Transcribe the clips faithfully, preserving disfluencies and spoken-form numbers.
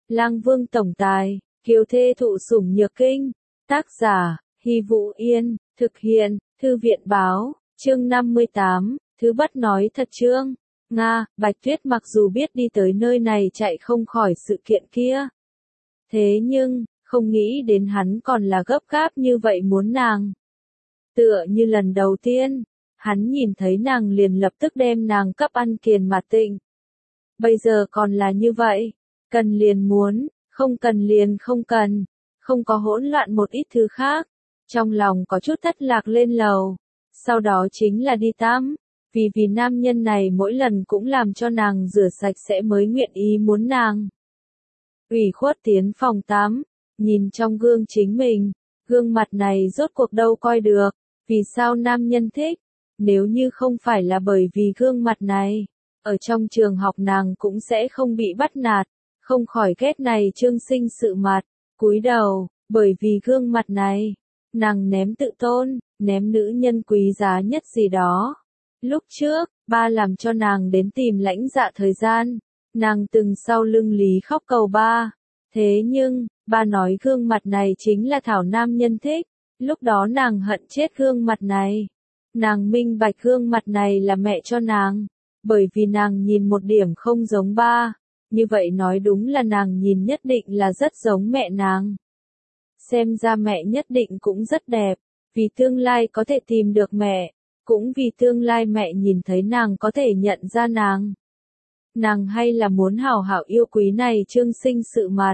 Lang Vương tổng tài, kiều thê thụ sủng nhược kinh. Tác giả, Hy Vũ Yên, thực hiện, Thư viện báo, chương năm mươi tám, Thứ Bất nói thật chương. Nga, Bạch Tuyết mặc dù biết đi tới nơi này chạy không khỏi sự kiện kia. Thế nhưng, không nghĩ đến hắn còn là gấp gáp như vậy muốn nàng. Tựa như lần đầu tiên, hắn nhìn thấy nàng liền lập tức đem nàng cấp ăn kiền mà tịnh. Bây giờ còn là như vậy, cần liền muốn, không cần liền không cần, không có hỗn loạn một ít thứ khác. Trong lòng có chút thất lạc lên lầu, sau đó chính là đi tắm, vì vì nam nhân này mỗi lần cũng làm cho nàng rửa sạch sẽ mới nguyện ý muốn nàng. Ủy khuất tiến phòng tắm, nhìn trong gương chính mình, gương mặt này rốt cuộc đâu coi được, vì sao nam nhân thích, nếu như không phải là bởi vì gương mặt này, ở trong trường học nàng cũng sẽ không bị bắt nạt, không khỏi ghét này trương sinh sự mặt, cúi đầu, bởi vì gương mặt này, nàng ném tự tôn, ném nữ nhân quý giá nhất gì đó. Lúc trước, ba làm cho nàng đến tìm Lãnh Dạ thời gian, nàng từng sau lưng lý khóc cầu ba. Thế nhưng, ba nói gương mặt này chính là thảo nam nhân thích, lúc đó nàng hận chết gương mặt này. Nàng minh bạch gương mặt này là mẹ cho nàng, bởi vì nàng nhìn một điểm không giống ba, như vậy nói đúng là nàng nhìn nhất định là rất giống mẹ nàng. Xem ra mẹ nhất định cũng rất đẹp, vì tương lai có thể tìm được mẹ, cũng vì tương lai mẹ nhìn thấy nàng có thể nhận ra nàng. Nàng hay là muốn hảo hảo yêu quý này trương sinh sự mặt.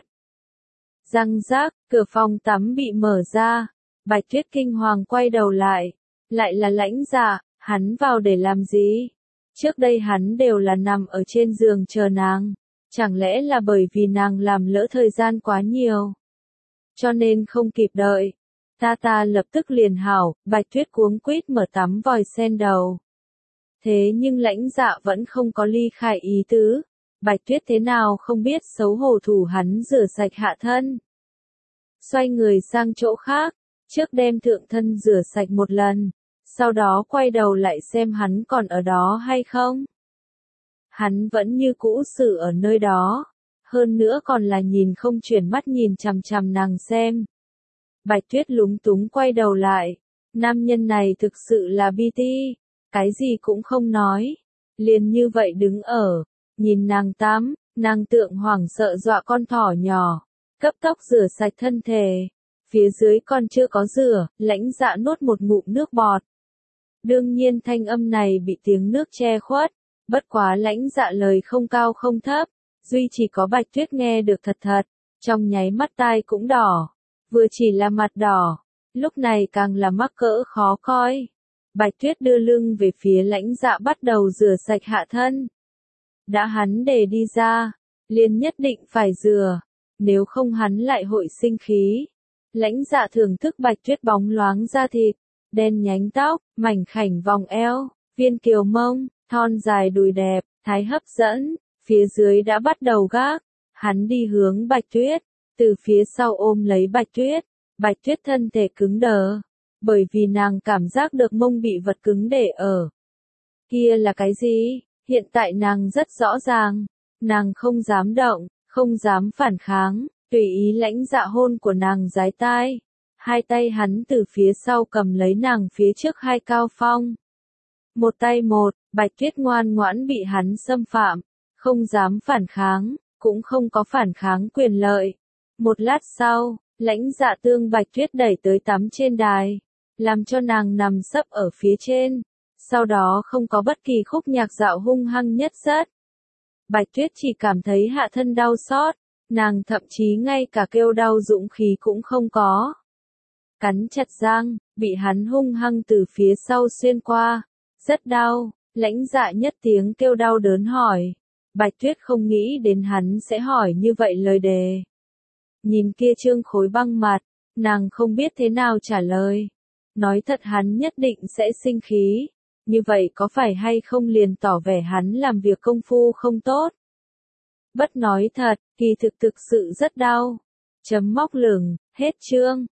Răng rác, cửa phòng tắm bị mở ra, Bạch Tuyết kinh hoàng quay đầu lại, lại là Lãnh Dạ, hắn vào để làm gì? Trước đây hắn đều là nằm ở trên giường chờ nàng, chẳng lẽ là bởi vì nàng làm lỡ thời gian quá nhiều, cho nên không kịp đợi. Ta ta lập tức liền hảo, Bạch Tuyết cuống quýt mở tắm vòi sen đầu. Thế nhưng Lãnh Dạ vẫn không có ly khai ý tứ, Bạch Tuyết thế nào không biết xấu hổ thủ hắn rửa sạch hạ thân. Xoay người sang chỗ khác, trước đem thượng thân rửa sạch một lần, sau đó quay đầu lại xem hắn còn ở đó hay không. Hắn vẫn như cũ xử ở nơi đó, hơn nữa còn là nhìn không chuyển mắt nhìn chằm chằm nàng xem. Bạch Tuyết lúng túng quay đầu lại, nam nhân này thực sự là bi ti, cái gì cũng không nói, liền như vậy đứng ở, nhìn nàng tắm, nàng tượng hoảng sợ dọa con thỏ nhỏ, cấp tốc rửa sạch thân thể, phía dưới còn chưa có rửa, Lãnh Dạ nuốt một ngụm nước bọt. Đương nhiên thanh âm này bị tiếng nước che khuất, bất quá Lãnh Dạ lời không cao không thấp, duy chỉ có Bạch Tuyết nghe được thật thật, trong nháy mắt tai cũng đỏ. Vừa chỉ là mặt đỏ, lúc này càng là mắc cỡ khó coi. Bạch Tuyết đưa lưng về phía Lãnh Dạ bắt đầu rửa sạch hạ thân. Đã hắn để đi ra, liền nhất định phải rửa, nếu không hắn lại hội sinh khí. Lãnh Dạ thưởng thức Bạch Tuyết bóng loáng da thịt, đen nhánh tóc, mảnh khảnh vòng eo, viên kiều mông, thon dài đùi đẹp, thái hấp dẫn, phía dưới đã bắt đầu gác. Hắn đi hướng Bạch Tuyết, từ phía sau ôm lấy Bạch Tuyết, Bạch Tuyết thân thể cứng đờ, bởi vì nàng cảm giác được mông bị vật cứng để ở. Kia là cái gì? Hiện tại nàng rất rõ ràng, nàng không dám động, không dám phản kháng, tùy ý Lãnh Dạ hôn của nàng dái tai. Hai tay hắn từ phía sau cầm lấy nàng phía trước hai cao phong. Một tay một, Bạch Tuyết ngoan ngoãn bị hắn xâm phạm, không dám phản kháng, cũng không có phản kháng quyền lợi. Một lát sau, Lãnh Dạ tương Bạch Tuyết đẩy tới tắm trên đài, làm cho nàng nằm sấp ở phía trên, sau đó không có bất kỳ khúc nhạc dạo hung hăng nhất rất. Bạch Tuyết chỉ cảm thấy hạ thân đau xót, nàng thậm chí ngay cả kêu đau dũng khí cũng không có. Cắn chặt răng, bị hắn hung hăng từ phía sau xuyên qua, rất đau, Lãnh Dạ nhất tiếng kêu đau đớn hỏi. Bạch Tuyết không nghĩ đến hắn sẽ hỏi như vậy lời đề. Nhìn kia trương khối băng mặt, nàng không biết thế nào trả lời. Nói thật hắn nhất định sẽ sinh khí. Như vậy có phải hay không liền tỏ vẻ hắn làm việc công phu không tốt? Bất nói thật, kỳ thực thực sự rất đau. Chấm móc lửng, hết chương.